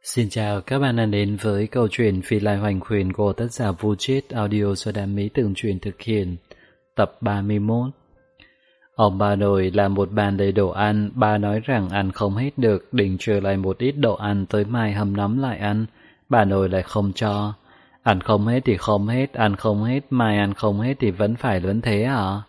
Xin chào các bạn đã đến với câu chuyện Phi Lai Hoành Khuyển của tác giả Vu Chết audio do Đam Mỹ Tường Truyền thực hiện. Tập 31. Ông bà nội làm một bàn đầy đồ ăn, bà nói rằng ăn không hết được, định trừ lại một ít đồ ăn tới mai hầm nóng lại ăn. Bà nội lại không cho. Ăn không hết thì không hết, ăn không hết, mai ăn không hết thì vẫn thế hả?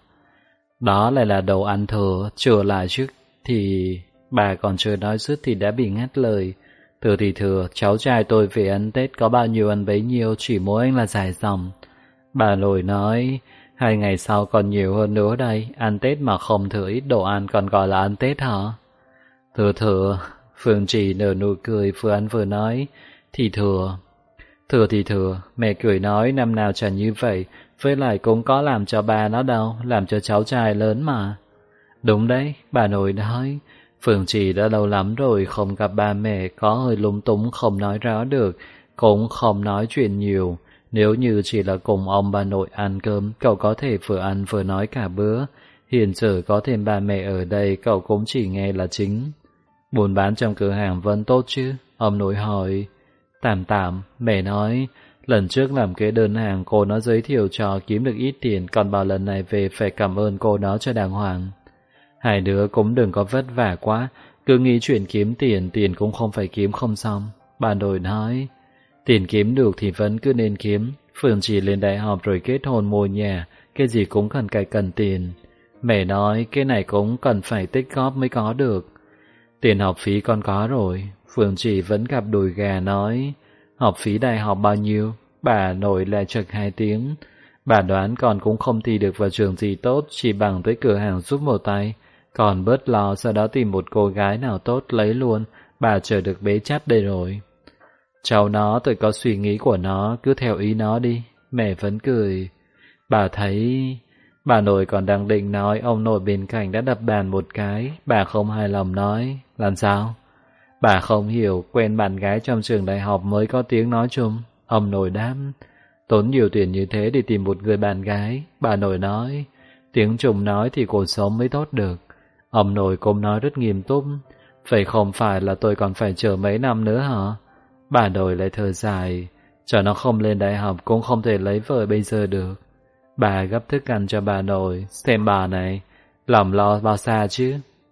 Đó lại là đồ ăn thừa, trừ lại trước thì... Bà còn chưa nói dứt thì đã bị ngắt lời. Thừa thì thừa, cháu trai tôi về ăn Tết có bao nhiêu ăn bấy nhiêu, chỉ mỗi anh là dài dòng. Bà nội nói, 2 ngày sau còn nhiều hơn nữa đây, ăn Tết mà không thừa ít đồ ăn còn gọi là ăn Tết hả? Thừa thừa, Phương Trì nở nụ cười vừa ăn vừa nói, thì thừa. Thừa thì thừa, mẹ cười nói năm nào chẳng như vậy, với lại cũng có làm cho ba nó đâu, làm cho cháu trai lớn mà. Đúng đấy, bà nội nói. Phương Trì đã lâu lắm rồi không gặp ba mẹ, có hơi lúng túng không nói rõ được, cũng không nói chuyện nhiều. Nếu như chỉ là cùng ông bà nội ăn cơm, cậu có thể vừa ăn vừa nói cả bữa. Hiện giờ có thêm ba mẹ ở đây, cậu cũng chỉ nghe là chính. Buôn bán trong cửa hàng vẫn tốt chứ? Ông nội hỏi. Tạm tạm, mẹ nói. Lần trước làm cái đơn hàng cô nó giới thiệu cho kiếm được ít tiền, còn bảo lần này về phải cảm ơn cô nó cho đàng hoàng. Hai đứa cũng đừng có vất vả quá, cứ nghĩ chuyện kiếm tiền, tiền cũng không phải kiếm không xong. Bà nội nói, tiền kiếm được thì vẫn cứ nên kiếm. Phương Trì lên đại học rồi kết hôn mua nhà, cái gì cũng cần tiền. Mẹ nói cái này cũng cần phải tích góp mới có được. Tiền học phí con có rồi. Phương Trì vẫn gặp đùi gà nói, học phí đại học bao nhiêu? Bà nội lại chực 2 tiếng. Bà đoán con cũng không thi được vào trường gì tốt, chỉ bằng tới cửa hàng giúp một tay. Còn bớt lo, sau đó tìm một cô gái nào tốt lấy luôn, bà chờ được bế chắp đây rồi. Cháu nó tự có suy nghĩ của nó, cứ theo ý nó đi. Mẹ vẫn cười. Bà thấy... Bà nội còn đang định nói, ông nội bên cạnh đã đập bàn một cái. Bà không hài lòng nói, làm sao? Bà không hiểu, quen bạn gái trong trường đại học mới có tiếng nói chung. Ông nội đáp, tốn nhiều tiền như thế để tìm một người bạn gái. Bà nội nói, tiếng Trung nói thì cuộc sống mới tốt được. Ông nội cũng nói rất nghiêm túc, vậy không phải là tôi còn phải chờ mấy năm nữa hả? Bà nội lại thở dài, cho nó không lên đại học cũng không thể lấy vợ bây giờ được. Bà gấp thức ăn cho bà nội, xem bà này, lòng lo bao xa chứ?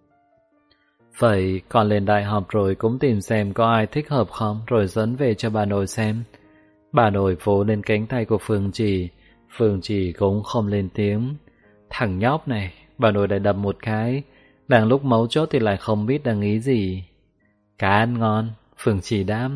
Vậy con lên đại học rồi cũng tìm xem có ai thích hợp không, rồi dẫn về cho bà nội xem. Bà nội vỗ lên cánh tay của Phương Trì cũng không lên tiếng. Thằng nhóc này, bà nội lại đập một cái. Đang lúc mấu chốt thì lại không biết đang nghĩ gì. Cá ăn ngon, Phương Trì đáp.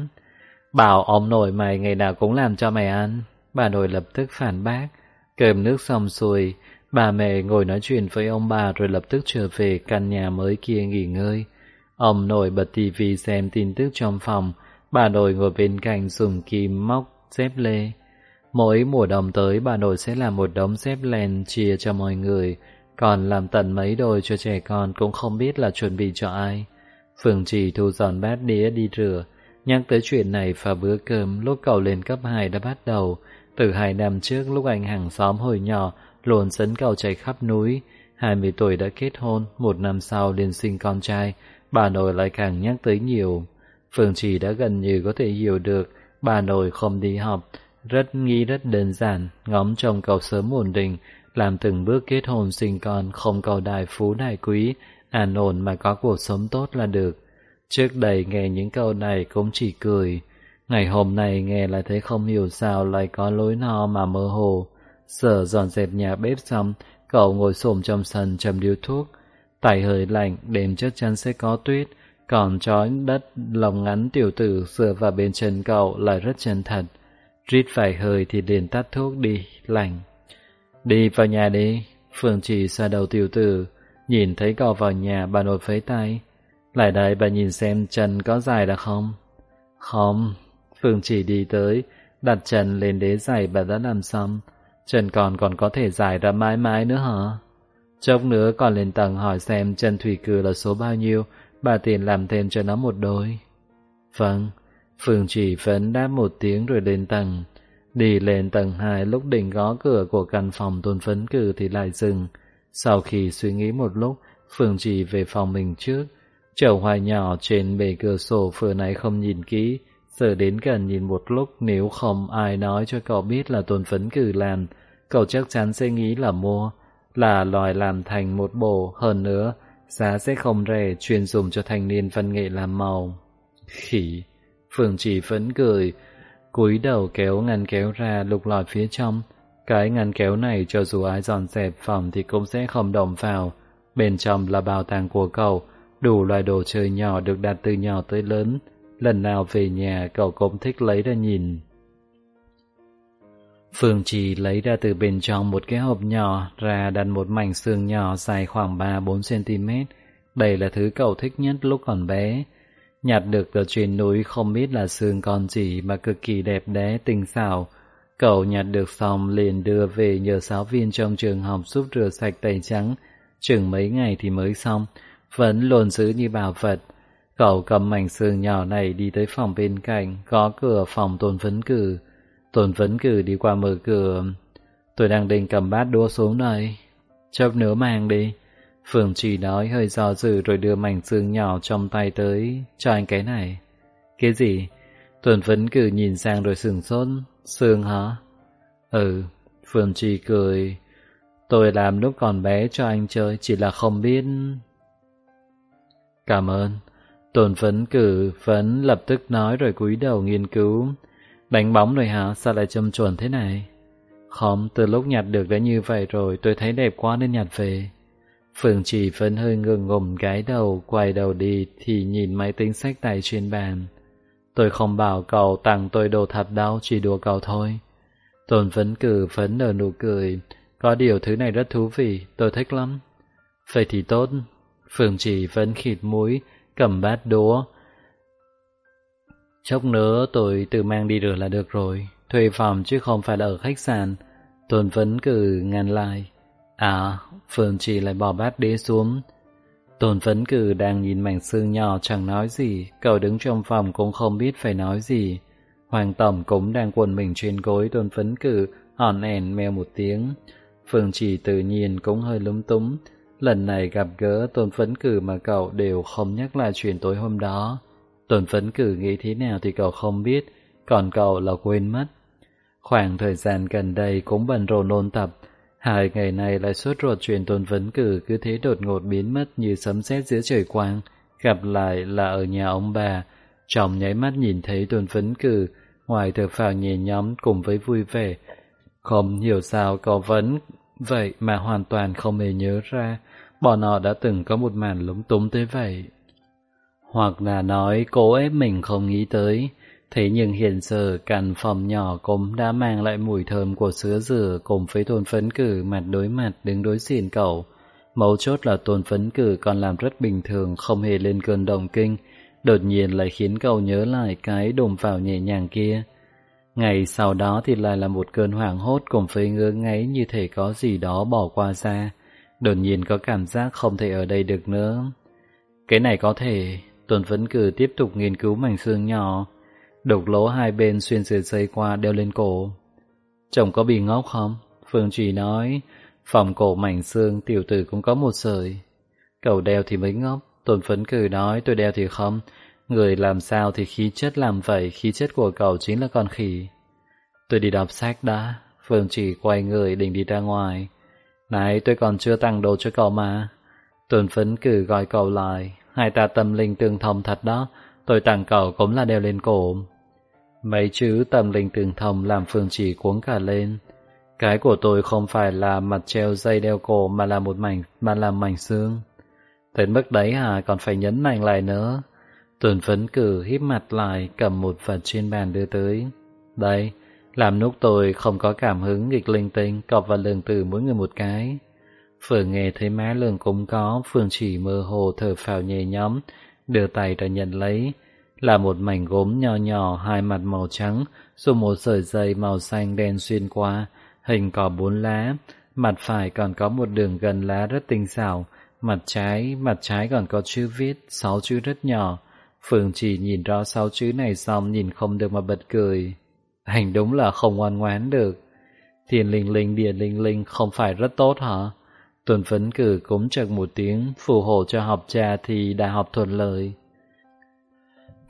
Bảo ông nội mày ngày nào cũng làm cho mày ăn. Bà nội lập tức phản bác. Cơm nước xong xuôi, bà mẹ ngồi nói chuyện với ông bà rồi lập tức trở về căn nhà mới kia nghỉ ngơi. Ông nội bật tivi xem tin tức trong phòng, bà nội ngồi bên cạnh dùng kim móc dép lê. Mỗi mùa đông tới bà nội sẽ làm một đống dép len chia cho mọi người, còn làm tận mấy đôi cho trẻ con cũng không biết là chuẩn bị cho ai. Phương Trì thu dọn bát đĩa đi rửa, nhắc tới chuyện này vào bữa cơm lúc cậu lên cấp 2 đã bắt đầu. Từ 2 năm trước lúc anh hàng xóm hồi nhỏ luôn dẫn cậu chạy khắp núi, 20 tuổi đã kết hôn, 1 năm sau liền sinh con trai, bà nội lại càng nhắc tới nhiều. Phương Trì đã gần như có thể hiểu được, bà nội không đi học, nghĩ rất đơn giản, ngóng trông cậu sớm ổn định, làm từng bước kết hôn sinh con, không cầu đại phú đại quý, an ổn mà có cuộc sống tốt là được. Trước đây nghe những câu này cũng chỉ cười. Ngày hôm nay nghe lại thấy không hiểu sao lại có lối no mà mơ hồ. Giờ dọn dẹp nhà bếp xong, cậu ngồi xổm trong sân châm điếu thuốc. Tay hơi lạnh, đêm chắc chắn sẽ có tuyết, còn trói đất lồng ngắn tiểu tử dựa vào bên chân cậu lại rất chân thật. Rít vài hơi thì liền tắt thuốc đi, lạnh. Đi vào nhà đi. Phương Trì xoa đầu tiểu tử. Nhìn thấy cậu vào nhà, bà nội phấy tay. Lại đây bà nhìn xem chân có dài đã không? Không. Phương Trì đi tới, đặt chân lên đế giày bà đã làm xong. Chân còn có thể dài ra mãi mãi nữa hả? Chốc nữa còn lên tầng hỏi xem chân thủy cử là số bao nhiêu, bà tiền làm thêm cho nó một đôi. Vâng. Phương Trì vẫn đáp một tiếng rồi lên tầng. Đi lên tầng 2 lúc định gõ cửa của căn phòng Tôn Phấn Cử thì lại dừng. Sau khi suy nghĩ một lúc, Phương Trì về phòng mình trước. Chậu hoa nhỏ trên bề cửa sổ vừa nãy không nhìn kỹ, Giờ đến gần nhìn một lúc, nếu không ai nói cho cậu biết là Tôn Phấn Cử làm, cậu chắc chắn sẽ nghĩ là mua, là loài làm thành một bộ. Hơn nữa, giá sẽ không rẻ, chuyên dùng cho thanh niên văn nghệ làm màu. Khỉ! Phương Chỉ phấn cười, cúi đầu kéo ngăn kéo ra, lục lọi phía trong. Cái ngăn kéo này cho dù ai dọn dẹp phòng thì cũng sẽ không động vào. Bên trong là bảo tàng của cậu, đủ loại đồ chơi nhỏ được đặt từ nhỏ tới lớn. Lần nào về nhà cậu cũng thích lấy ra nhìn. Phương Trì lấy ra từ bên trong một cái hộp nhỏ ra, đặt một mảnh xương nhỏ dài khoảng 3-4cm. Đây là thứ cậu thích nhất lúc còn bé. Nhặt được ở trên núi, không biết là xương con gì mà cực kỳ đẹp đẽ tinh xảo. Cậu nhặt được xong liền đưa về nhờ giáo viên trong trường học giúp rửa sạch tẩy trắng. Chừng mấy ngày thì mới xong, vẫn luôn giữ như bảo vật. Cậu cầm mảnh xương nhỏ này đi tới phòng bên cạnh, gõ cửa phòng Tôn Phấn Cử. Tôn Phấn Cử đi qua mở cửa. Tôi đang định cầm bát đũa xuống đây. Chốc nữa mang đi. Phương Trì nói hơi do dự rồi đưa mảnh xương nhỏ trong tay tới. Cho anh cái này. Cái gì? Tôn Phấn Cử nhìn sang rồi sửng sốt. Xương hả? Ừ. Phương Trì cười. Tôi làm lúc còn bé cho anh chơi, chỉ là không biết. Cảm ơn. Tôn Phấn Cử vẫn lập tức nói rồi cúi đầu nghiên cứu. Đánh bóng rồi hả? Sao lại châm chuẩn thế này? Không, từ lúc nhặt được đã như vậy rồi, tôi thấy đẹp quá nên nhặt về. Phương Chỉ vẫn hơi ngượng ngùng gái đầu, quay đầu đi thì nhìn máy tính xách tay trên bàn. Tôi không bảo cậu tặng tôi đồ thật đâu, chỉ đùa cậu thôi. Tôn Phấn Cử vẫn nở nụ cười. Có điều thứ này rất thú vị, tôi thích lắm. Vậy thì tốt. Phương Chỉ vẫn khịt mũi, cầm bát đũa. Chốc nữa tôi tự mang đi rửa là được rồi. Thuê phòng chứ không phải là ở khách sạn. Tôn Phấn Cử ngăn lại. À, Phương Chỉ lại bỏ bát đĩa xuống. Tôn Phấn Cử đang nhìn mảnh xương nhỏ chẳng nói gì. Cậu đứng trong phòng cũng không biết phải nói gì. Hoàng Tổng cũng đang quần mình trên gối. Tôn Phấn Cử hòn ẻn meo một tiếng. Phương Chỉ tự nhiên cũng hơi lúng túng. Lần này gặp gỡ Tôn Phấn Cử mà cậu đều không nhắc lại chuyện tối hôm đó. Tôn Phấn Cử nghĩ thế nào thì cậu không biết, còn cậu là quên mất. Khoảng thời gian gần đây cũng bận rộn ôn tập. 2 ngày này lại sốt ruột chuyện Tôn Phấn Cử cứ thế đột ngột biến mất như sấm sét giữa trời quang. Gặp lại là ở nhà ông bà. Trong nháy mắt nhìn thấy Tôn Phấn Cử, ngoài thở phào nhẹ nhõm cùng với vui vẻ. Không hiểu sao cậu vẫn vậy mà hoàn toàn không hề nhớ ra bọn họ đã từng có một màn lúng túng tới vậy. Hoặc là nói cố ép mình không nghĩ tới. Thế nhưng hiện giờ căn phòng nhỏ cũng đã mang lại mùi thơm của sữa rửa cùng với Tôn Phấn Cử mặt đối mặt đứng đối diện cậu. Mấu chốt là Tôn Phấn Cử còn làm rất bình thường, không hề lên cơn động kinh, đột nhiên lại khiến cậu nhớ lại cái đùm vào nhẹ nhàng kia. Ngày sau đó thì lại là một cơn hoảng hốt cùng với ngứa ngáy như thể có gì đó bỏ qua ra. Đột nhiên có cảm giác không thể ở đây được nữa. Cái này có thể. Tôn Phấn Cử tiếp tục nghiên cứu mảnh xương nhỏ. Đục lỗ hai bên xuyên sợi dây qua đeo lên cổ. Chồng có bị ngốc không? Phương Trì nói. Phòng cổ mảnh xương tiểu tử cũng có một sợi. Cậu đeo thì mới ngốc. Tôn Phấn Cử nói. Tôi đeo thì không. Người làm sao thì khí chất làm vậy. Khí chất của cậu chính là con khỉ. Tôi đi đọc sách đã. Phương Trì quay người định đi ra ngoài. Này, tôi còn chưa tặng đồ cho cậu mà. Tôn Phấn Cử gọi cậu lại. Hai ta tâm linh tương thông thật đó. Tôi tặng cậu cũng là đeo lên cổ. Mấy chữ tâm linh tương thông làm Phương Chỉ cuống cả lên. Cái của tôi không phải là mặt treo dây đeo cổ mà là mảnh xương. Đến mức đấy hả? Còn phải nhấn mạnh lại nữa. Tôn Phấn Cử híp mặt lại, cầm một vật trên bàn đưa tới. Đây, làm lúc tôi không có cảm hứng nghịch linh tinh, cọc và Lương Tử mỗi người một cái. Vừa nghe thấy má Lương cũng có, Phương Chỉ mơ hồ thở phào nhẹ nhõm, đưa tay ra nhận lấy. Là một mảnh gốm nho nhỏ, hai mặt màu trắng, dùng một sợi dây màu xanh đen xuyên qua, hình có 4 lá. Mặt phải còn có một đường gân lá rất tinh xảo, mặt trái còn có chữ viết, 6 chữ rất nhỏ. Phương Chỉ nhìn rõ 6 chữ này xong nhìn không được mà bật cười. Anh đúng là không ngoan ngoãn được. Thiên linh linh địa linh linh không phải rất tốt hả? Tôn Phấn Cử cũng chật một tiếng, phù hộ cho học trà thì đại học thuận lợi.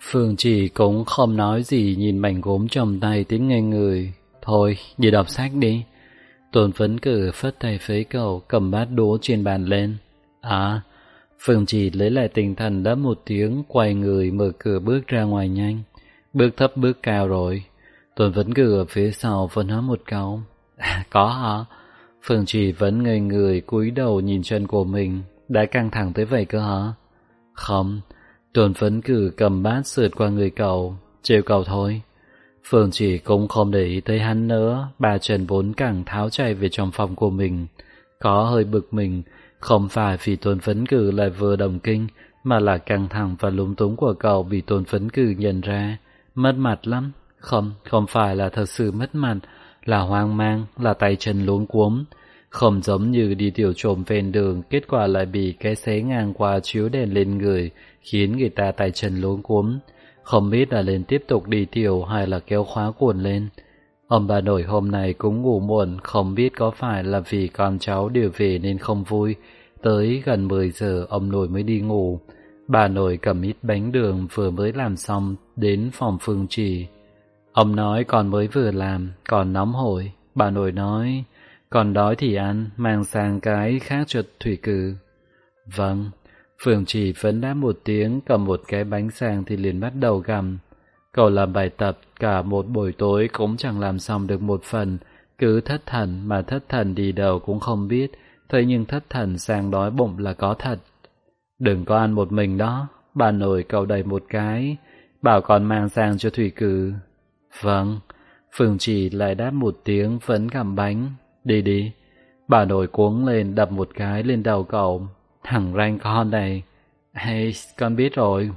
Phương Trì cũng không nói gì, nhìn mảnh gốm trong tay tiến ngay người. Thôi, đi đọc sách đi. Tôn Phấn Cử phất tay phế cầu, cầm bát đũa trên bàn lên. À, Phương Trì lấy lại tinh thần đáp một tiếng, quay người mở cửa bước ra ngoài nhanh. Bước thấp bước cao rồi. Tôn Phấn Cử ở phía sau vẫn nói một câu. Có hả? Phương Trì vẫn ngây người cúi đầu nhìn chân của mình. Đã căng thẳng tới vậy cơ hả? Không. Tôn Phấn Cử cầm bát sượt qua người cậu, trêu cậu thôi. Phương Trì cũng không để ý tới hắn nữa, ba chân bốn cẳng tháo chạy về trong phòng của mình. Có hơi bực mình, không phải vì Tôn Phấn Cử lại vừa đồng kinh, mà là căng thẳng và lúng túng của cậu bị Tôn Phấn Cử nhận ra. Mất mặt lắm. Không phải là thật sự mất mặt, là hoang mang, là tay chân luống cuống. Không giống như đi tiểu trộm ven đường, kết quả lại bị cái xé ngang qua chiếu đèn lên người, khiến người ta tay chân luống cuống. Không biết là lên tiếp tục đi tiểu hay là kéo khóa cuộn lên. Ông bà nội hôm nay cũng ngủ muộn, không biết có phải là vì con cháu đều về nên không vui. Tới gần 10 giờ ông nội mới đi ngủ. Bà nội cầm ít bánh đường vừa mới làm xong đến phòng Phương Trì. Ông nói con mới vừa làm, còn nóng hổi. Bà nội nói, còn đói thì ăn, mang sang cái khác cho Thủy Cử. Vâng. Phương Trì vẫn đáp một tiếng, cầm một cái bánh sang thì liền bắt đầu gặm. Cậu làm bài tập cả một buổi tối cũng chẳng làm xong được một phần, cứ thất thần mà thất thần đi đâu cũng không biết, thế nhưng thất thần sang đói bụng là có thật. Đừng có ăn một mình đó, bà nội cậu đầy một cái, bảo con mang sang cho Thủy Cử. Vâng. Phương Trì lại đáp một tiếng vẫn gặm bánh. Đi đi. Bà nội cuống lên đập một cái lên đầu cậu. Thằng ranh con này. Hey, con biết rồi.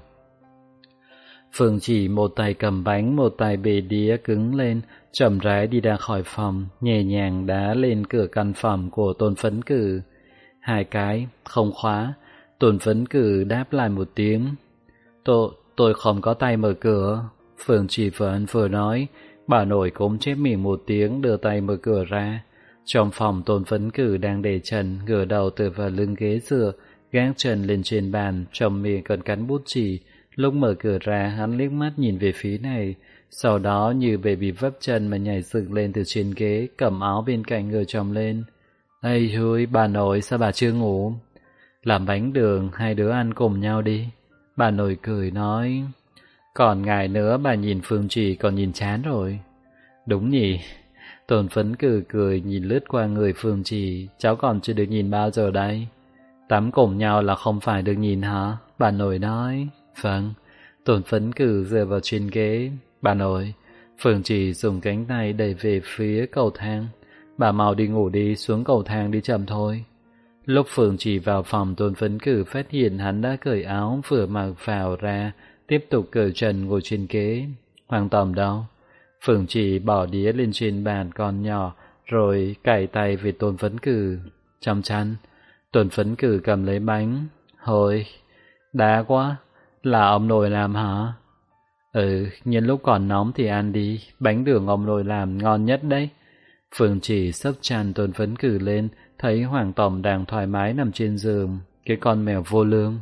Phương Trì một tay cầm bánh, một tay bê đĩa cứng lên, chậm rãi đi ra khỏi phòng, nhẹ nhàng đá lên cửa căn phòng của Tôn Phấn Cử. Hai cái, không khóa. Tôn Phấn Cử đáp lại một tiếng. Tôi không có tay mở cửa. Phương Trì vừa nói, bà nội cũng chép miệng một tiếng đưa tay mở cửa ra. Trong phòng Tôn Phấn Cử đang để trần, ngửa đầu tựa vào lưng ghế dựa, gác chân lên trên bàn, trong miệng còn cắn bút chì. Lúc mở cửa ra, hắn liếc mắt nhìn về phía này, sau đó như bề bị vấp chân mà nhảy dựng lên từ trên ghế, cầm áo bên cạnh ngửa chồng lên. Ây hôi, bà nội sao bà chưa ngủ? Làm bánh đường, hai đứa ăn cùng nhau đi. Bà nội cười nói, còn ngày nữa bà nhìn Phương Trì còn nhìn chán rồi. Đúng nhỉ? Tôn Phấn Cử cười nhìn lướt qua người Phương Trì, cháu còn chưa được nhìn bao giờ đây? Tắm cùng nhau là không phải được nhìn hả? Bà nội nói. Vâng. Tôn Phấn Cử dựa vào trên ghế. Bà nội. Phương Trì dùng cánh tay đẩy về phía cầu thang. Bà mau đi ngủ đi, xuống cầu thang đi chậm thôi. Lúc Phương Trì vào phòng, Tôn Phấn Cử phát hiện hắn đã cởi áo vừa mặc vào ra, tiếp tục cởi trần ngồi trên ghế. Hoàng Tầm đâu? Phương Trì bỏ đĩa lên trên bàn con nhỏ, rồi cạy tay về Tôn Phấn Cử. Trong chăn, Tôn Phấn Cử cầm lấy bánh. Hồi, đá quá, là ông nội làm hả? Nhân lúc còn nóng thì ăn đi, bánh đường ông nội làm ngon nhất đấy. Phương Trì xốc chăn Tôn Phấn Cử lên, thấy Hoàng Tổng đang thoải mái nằm trên giường, cái con mèo vô lương.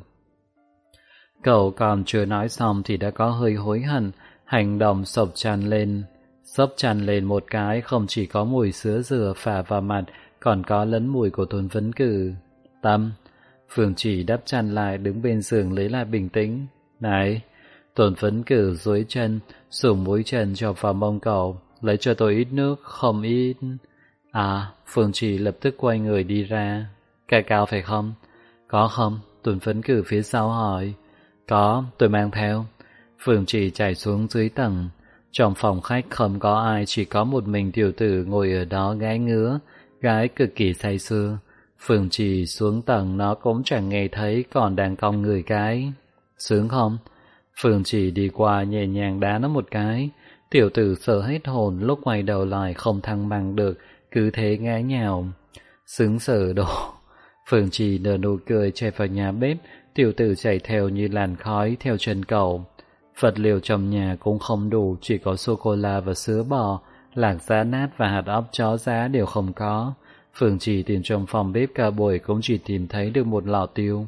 Cậu còn chưa nói xong thì đã có hơi hối hận, hành động xốc chăn lên một cái, không chỉ có mùi sữa dừa phả vào mặt, còn có lẫn mùi của Tôn Phấn Cử. Tâm. Phương Trì đắp chăn lại, đứng bên giường lấy lại bình tĩnh. Này. Tôn Phấn Cử duỗi chân, sủng mũi chân cho vào mông cậu. Lấy cho tôi ít nước, không ít. À, Phương Trì lập tức quay người đi ra. Cà cao phải không? Có không? Tôn Phấn Cử phía sau hỏi. Có, tôi mang theo. Phương Trì chạy xuống dưới tầng. Trong phòng khách không có ai, chỉ có một mình tiểu tử ngồi ở đó gái ngứa, gái cực kỳ say sưa. Phương Trì xuống tầng nó cũng chẳng nghe thấy, còn đang cong người cái. Sướng không? Phương Trì đi qua nhẹ nhàng đá nó một cái. Tiểu tử sợ hết hồn, lúc quay đầu lại không thăng bằng được, cứ thế ngã nhào. Sướng sở đồ. Phương Trì nở nụ cười chạy vào nhà bếp, tiểu tử chạy theo như làn khói theo chân cậu. Vật liệu trong nhà cũng không đủ, chỉ có sô-cô-la và sữa bò, lạc giá nát và hạt óc chó giá đều không có. Phương Trì tìm trong phòng bếp cả buổi cũng chỉ tìm thấy được một lọ tiêu.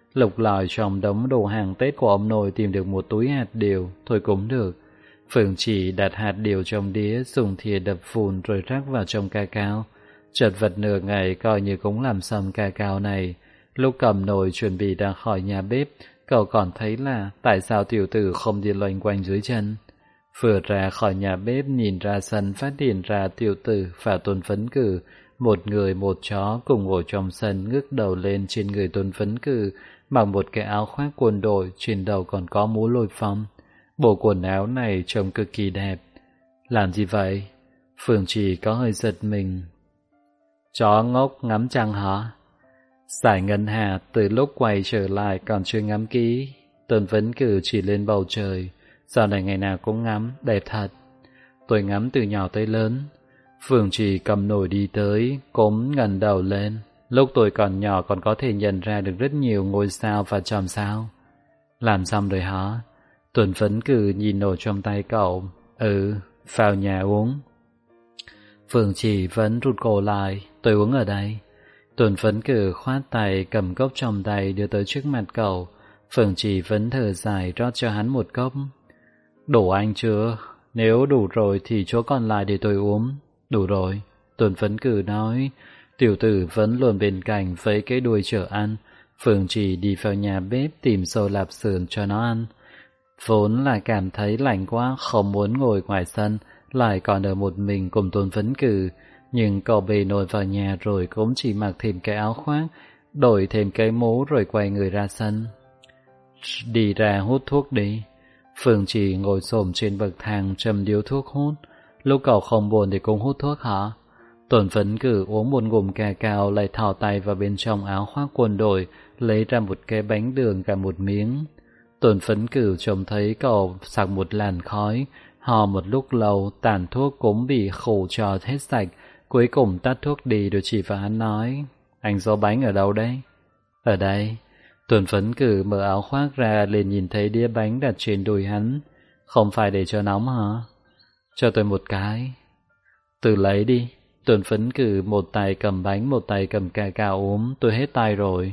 Lục lọi trong đống đồ hàng Tết của ông nội tìm được một túi hạt điều, thôi cũng được. Phượng Chỉ đặt hạt điều trong đĩa, dùng thìa đập phùn rồi rắc vào trong ca cao. Chật vật nửa ngày coi như cũng làm xong ca cao này. Lúc cầm nồi chuẩn bị ra khỏi nhà bếp, cậu còn thấy là tại sao tiểu tử không đi loanh quanh dưới chân. Vừa ra khỏi nhà bếp nhìn ra sân phát hiện ra tiểu tử và Tôn Phấn Cử, một người một chó cùng ngồi trong sân ngước đầu lên trên người Tôn Phấn Cử, mặc một cái áo khoác quân đội, trên đầu còn có mũ lôi phong. Bộ quần áo này trông cực kỳ đẹp. Làm gì vậy? Phượng Chỉ có hơi giật mình. Chó ngốc ngắm trăng hả? Giải Ngân Hà từ lúc quay trở lại còn chưa ngắm kỹ. Tôn Phấn Cử chỉ lên bầu trời. Giờ này ngày nào cũng ngắm, đẹp thật. Tôi ngắm từ nhỏ tới lớn. Phượng Chỉ cầm nồi đi tới, cũng ngẩng đầu lên. Lúc tôi còn nhỏ còn có thể nhận ra được rất nhiều ngôi sao và chòm sao. Làm xong rồi hả? Tôn Phấn Cử nhìn nồi trong tay cậu. Vào nhà uống. Phượng Chỉ vẫn rụt cổ lại. Tôi uống ở đây. Tôn Phấn Cử khoát tay cầm cốc trong tay đưa tới trước mặt cậu. Phượng Chỉ vẫn thở dài rót cho hắn một cốc. Đủ anh chưa? Nếu đủ rồi thì chỗ còn lại để tôi uống. Đủ rồi, Tôn Phấn Cử nói. Tiểu tử vẫn luôn bên cạnh với cái đuôi chở ăn. Phượng Chỉ đi vào nhà bếp tìm xôi lạp xưởng cho nó ăn. Vốn là cảm thấy lạnh quá không muốn ngồi ngoài sân, lại còn ở một mình cùng Tôn Phấn Cử. Nhưng cậu bê nồi vào nhà rồi cũng chỉ mặc thêm cái áo khoác, đổi thêm cái mũ rồi quay người ra sân. Đi ra hút thuốc đi. Phượng Chỉ ngồi xổm trên bậc thang châm điếu thuốc hút. Lúc cậu không buồn thì cũng hút thuốc hả? Tôn Phấn Cử uống một ngụm cà cao lại thò tay vào bên trong áo khoác quân đội, lấy ra một cái bánh đường cả một miếng. Tôn Phấn Cử trông thấy cậu sặc một làn khói, hò một lúc lâu, tàn thuốc cũng bị khổ trò hết sạch, cuối cùng tắt thuốc đi rồi chỉ vào hắn nói, anh giấu bánh ở đâu đấy? Ở đây. Tôn Phấn Cử mở áo khoác ra liền nhìn thấy đĩa bánh đặt trên đùi hắn. Không phải để cho nóng hả? Cho tôi một cái. Tự lấy đi. Tôn Phấn Cử một tay cầm bánh, một tay cầm cà cao uống, tôi hết tay rồi.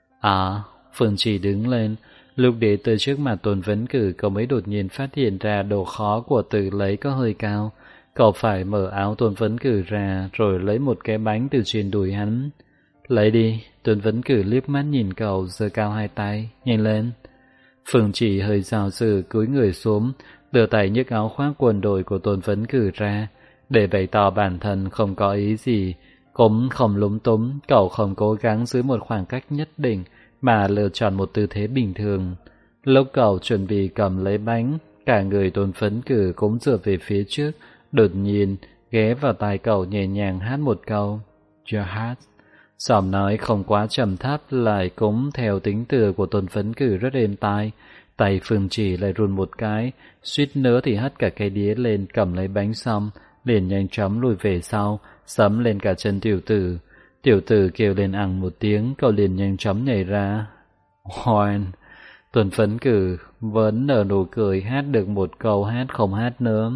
Phượng Chỉ đứng lên. Lúc để từ trước mặt Tôn Phấn Cử, cậu mới đột nhiên phát hiện ra độ khó của tự lấy có hơi cao. Cậu phải mở áo Tôn Phấn Cử ra, rồi lấy một cái bánh từ trên đùi hắn. Lấy đi. Tôn Phấn Cử liếc mắt nhìn cậu, giơ cao hai tay, nhanh lên. Phượng Chỉ hơi dao dự cúi người xuống, đưa tay nhấc áo khoác quần đội của Tôn Phấn Cử ra, để bày tỏ bản thân không có ý gì, cũng không lúng túng. Cậu không cố gắng giữ một khoảng cách nhất định, mà lựa chọn một tư thế bình thường. Lúc cậu chuẩn bị cầm lấy bánh, cả người Tôn Phấn Cử cũng dựa về phía trước, đột nhiên ghé vào tai cậu nhẹ nhàng hát một câu. Your heart. Giọng nói không quá trầm thấp, lại cũng theo tính từ của Tôn Phấn Cử rất êm tai. Tay Phượng Chỉ lại run một cái, suýt nữa thì hất cả cái đĩa lên, cầm lấy bánh xong liền nhanh chóng lùi về sau, sẫm lên cả chân tiểu tử. Tiểu tử kêu lên ằng một tiếng, cậu liền nhanh chóng nhảy ra. Hoan. Tôn Phấn Cử vẫn nở nụ cười, hát được một câu hát không hát nữa.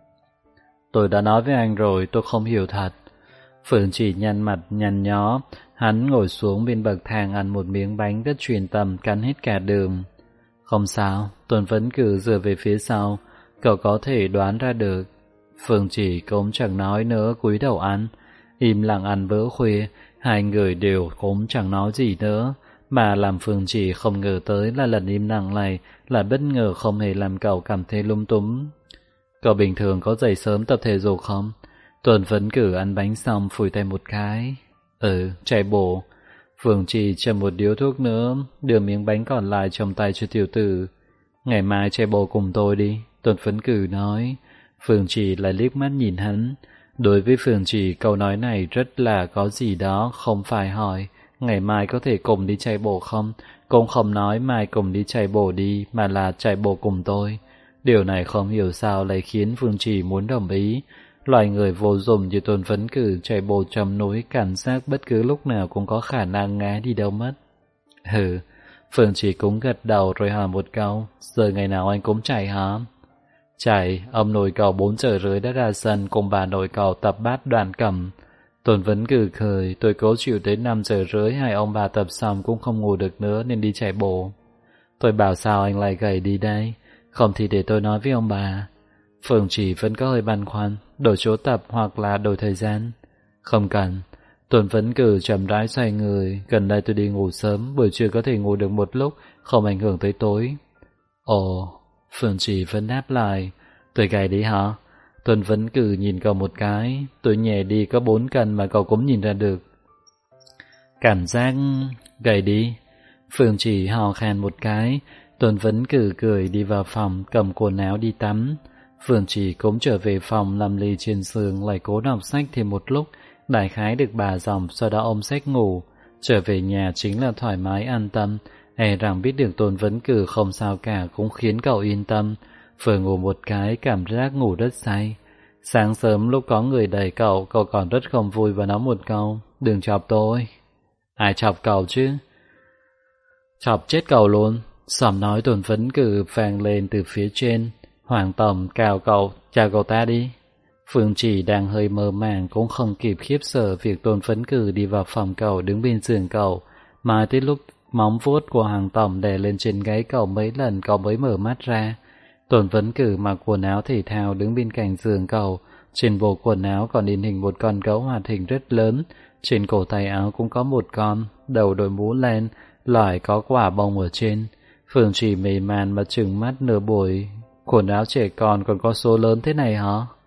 Tôi đã nói với anh rồi, tôi không hiểu thật. Phượng Chỉ nhăn mặt nhăn nhó, hắn ngồi xuống bên bậc thang ăn một miếng bánh rất truyền tâm, cắn hết cả đường. Không sao, Tôn Phấn Cử dựa về phía sau, cậu có thể đoán ra được. Phượng Chỉ cũng chẳng nói nữa, cúi đầu ăn, im lặng ăn bữa khuya, hai người đều cũng chẳng nói gì nữa, mà làm Phượng Chỉ không ngờ tới là lần im lặng này là bất ngờ không hề làm cậu cảm thấy lung túng. Cậu bình thường có dậy sớm tập thể dục không? Tôn Phấn Cử ăn bánh xong phủi tay một cái. Chạy bộ. Phượng Chỉ châm một điếu thuốc nữa, đưa miếng bánh còn lại trong tay cho tiểu tử. Ngày mai chạy bộ cùng tôi đi, Tôn Phấn Cử nói. Phượng Chỉ lại liếc mắt nhìn hắn. Đối với Phượng Chỉ, câu nói này rất là có gì đó, không phải hỏi ngày mai có thể cùng đi chạy bộ không, cũng không nói mai cùng đi chạy bộ đi, mà là chạy bộ cùng tôi. Điều này không hiểu sao lại khiến Phượng Chỉ muốn đồng ý. Loài người vô dụng như Tôn Phấn Cử chạy bộ trong núi, cảm giác bất cứ lúc nào cũng có khả năng ngã đi đâu mất. Phượng Chỉ cũng gật đầu rồi hỏi một câu, giờ ngày nào anh cũng chạy hả? Chạy, ông nội cậu 4 giờ rưỡi đã ra sân cùng bà nội cậu tập bát đoàn cầm. Tôn Vấn Cử cười, tôi cố chịu tới 5 giờ rưỡi, hai ông bà tập xong cũng không ngủ được nữa nên đi chạy bộ. Tôi bảo sao anh lại gầy đi đây, không thì để tôi nói với ông bà. Phương Chỉ vẫn có hơi băn khoăn, đổi chỗ tập hoặc là đổi thời gian. Không cần. Tôn Vấn Cử chậm rãi xoay người, gần đây tôi đi ngủ sớm, buổi trưa có thể ngủ được một lúc, không ảnh hưởng tới tối. Ồ, Phương Chỉ vẫn đáp lại, tôi gầy đi hả? Tôn Vấn Cử nhìn cậu một cái, tôi nhẹ đi có 4 cân mà cậu cũng nhìn ra được. Cảm giác gầy đi. Phương Chỉ hò khan một cái, Tôn Vấn Cử cười đi vào phòng cầm quần áo đi tắm. Phương Chỉ cũng trở về phòng nằm lì trên giường lại cố đọc sách thêm một lúc, đại khái được 3 dòng, sau đó ôm sách ngủ. Trở về nhà chính là thoải mái an tâm, e rằng biết được Tôn Vấn Cử không sao cả cũng khiến cậu yên tâm. Vừa ngủ một cái cảm giác ngủ rất say. Sáng sớm lúc có người đẩy cậu còn rất không vui và nói một câu, đừng chọc tôi. Ai chọc cậu chứ? Chọc chết cậu luôn. Giọng nói Tôn Vấn Cử vang lên từ phía trên. Hoàng Tổng chào cậu ta đi. Phương Chỉ đang hơi mơ màng cũng không kịp khiếp sợ việc Tôn Vấn Cử đi vào phòng cậu đứng bên giường cậu. Mãi tới lúc móng vuốt của Hoàng Tổng đè lên trên gáy cậu mấy lần cậu mới mở mắt ra. Tôn Vấn Cử mặc quần áo thể thao đứng bên cạnh giường cậu. Trên bộ quần áo còn in hình một con gấu hoạt hình rất lớn. Trên cổ tay áo cũng có một con, đầu đội mũ len, loại có quả bông ở trên. Phương Chỉ mê man mà trừng mắt nửa buổi. Quần áo trẻ con còn có số lớn thế này hả?